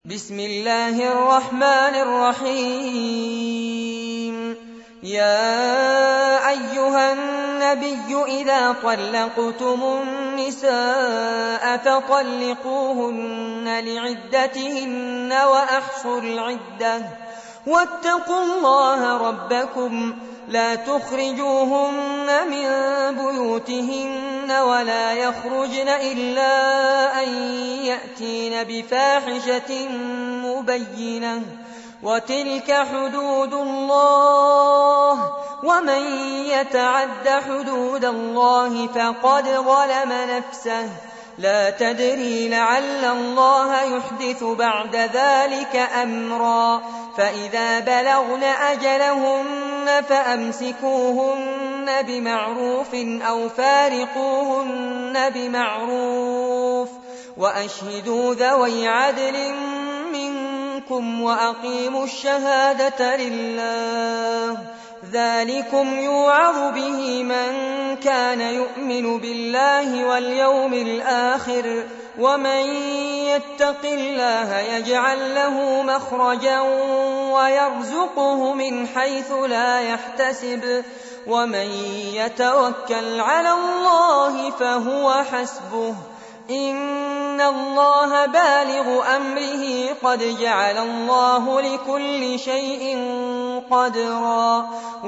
بسم الله الرحمن الرحيم. يا أيها النبي إذا طلقتم النساء فطلقوهن لعدتهن وأحصوا العدة واتقوا الله ربكم لا تخرجوهن من بيوتهن ولا يخرجن إلا أن يأتين بفاحشة مبينة وتلك حدود الله ومن يتعد حدود الله فقد ظلم نفسه لا تدري لعل الله يحدث بعد ذلك أمرا فإذا بلغن أجلهن فأمسكوهن بمعروف أو فارقوهن بمعروف وأشهدوا ذوي عدل منكم وأقيموا الشهادة لله ذلكم يوعظ به من كان يؤمن بالله واليوم الآخر ومن يتق الله يجعل له مخرجا ويرزقه من حيث لا يحتسب ومن يتوكل على الله فهو حسبه إن الله بالغ أمره قد جعل الله لكل شيء قدرا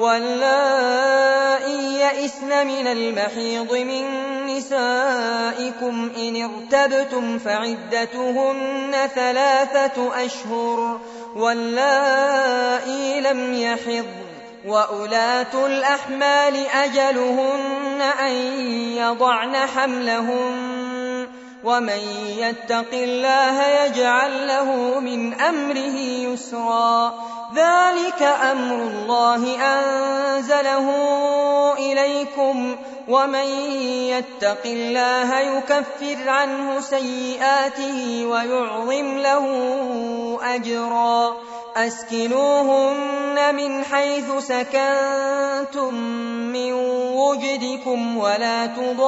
واللائي يئسن من المحيض من نسائكم إن ارتبتم فعدتهن 3 أشهر واللائي لم يحضن وأولاة الأحمال أجلهن أن يضعن حملهن ومن يتق الله يجعل له من أمره يسرا ذلك أمر الله أنزله إليكم ومن يتق الله يكفر عنه سيئاته ويعظم له أجرا أسكنوهن من حيث سكنتم من وجدكم ولا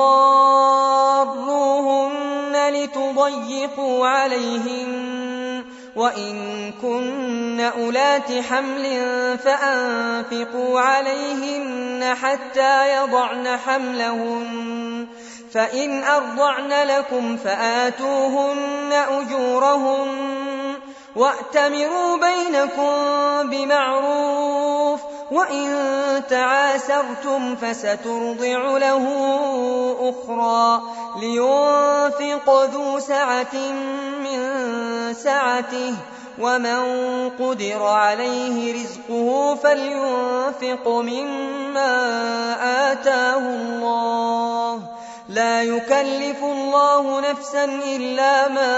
تضاروهن لتضيقوا عليهن وإن كن أولات حمل فأنفقوا عليهن حتى يضعن حملهن فإن أرضعن لكم فآتوهن أجورهن وأتمروا بينكم بمعروف وإن تعاسرتم فسترضع له أخرى لينفق ذو سعة من سعته ومن قدر عليه رزقه فلينفق مما آتاه الله لا يكلف الله نفسا إلا ما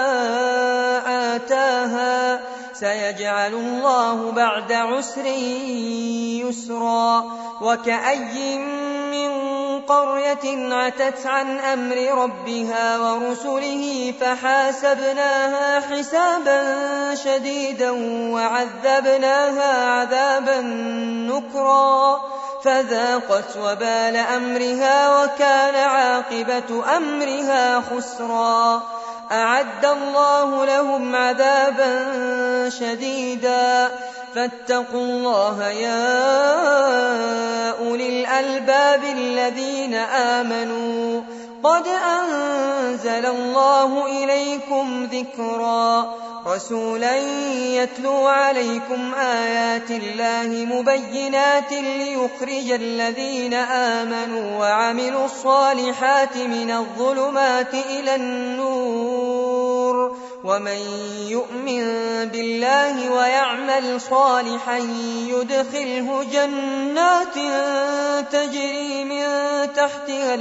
آتاها سيجعل الله بعد عسر يسرا وكأي من قرية عتت عن أمر ربها ورسله فحاسبناها حسابا شديدا وعذبناها عذابا نكرا فذاقت وبال أمرها وكان عاقبة أمرها خسرا أعد الله لهم عذابا شديدا فاتقوا الله يا أولي الألباب الذين آمنوا قد أنزل الله إليكم ذكرا رسولا يتلو عليكم آيات الله مبينات ليخرج الذين آمنوا وعملوا الصالحات من الظلمات إلى النور ومن يؤمن بالله ويعمل صالحا يدخله جنات تجري من تحتها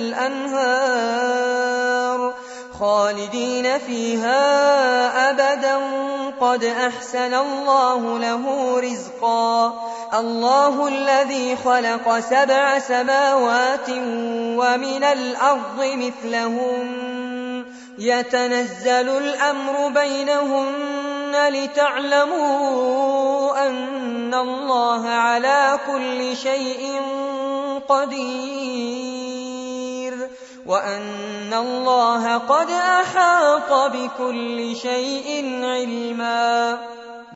الأنهار خالدين فيها أبدا قد أحسن الله له رزقا الله الذي خلق 7 سماوات ومن الأرض مثلهن يتنزل الأمر بينهن لتعلموا أن الله على كل شيء قدير وأن الله قد أحاط بكل شيء علما.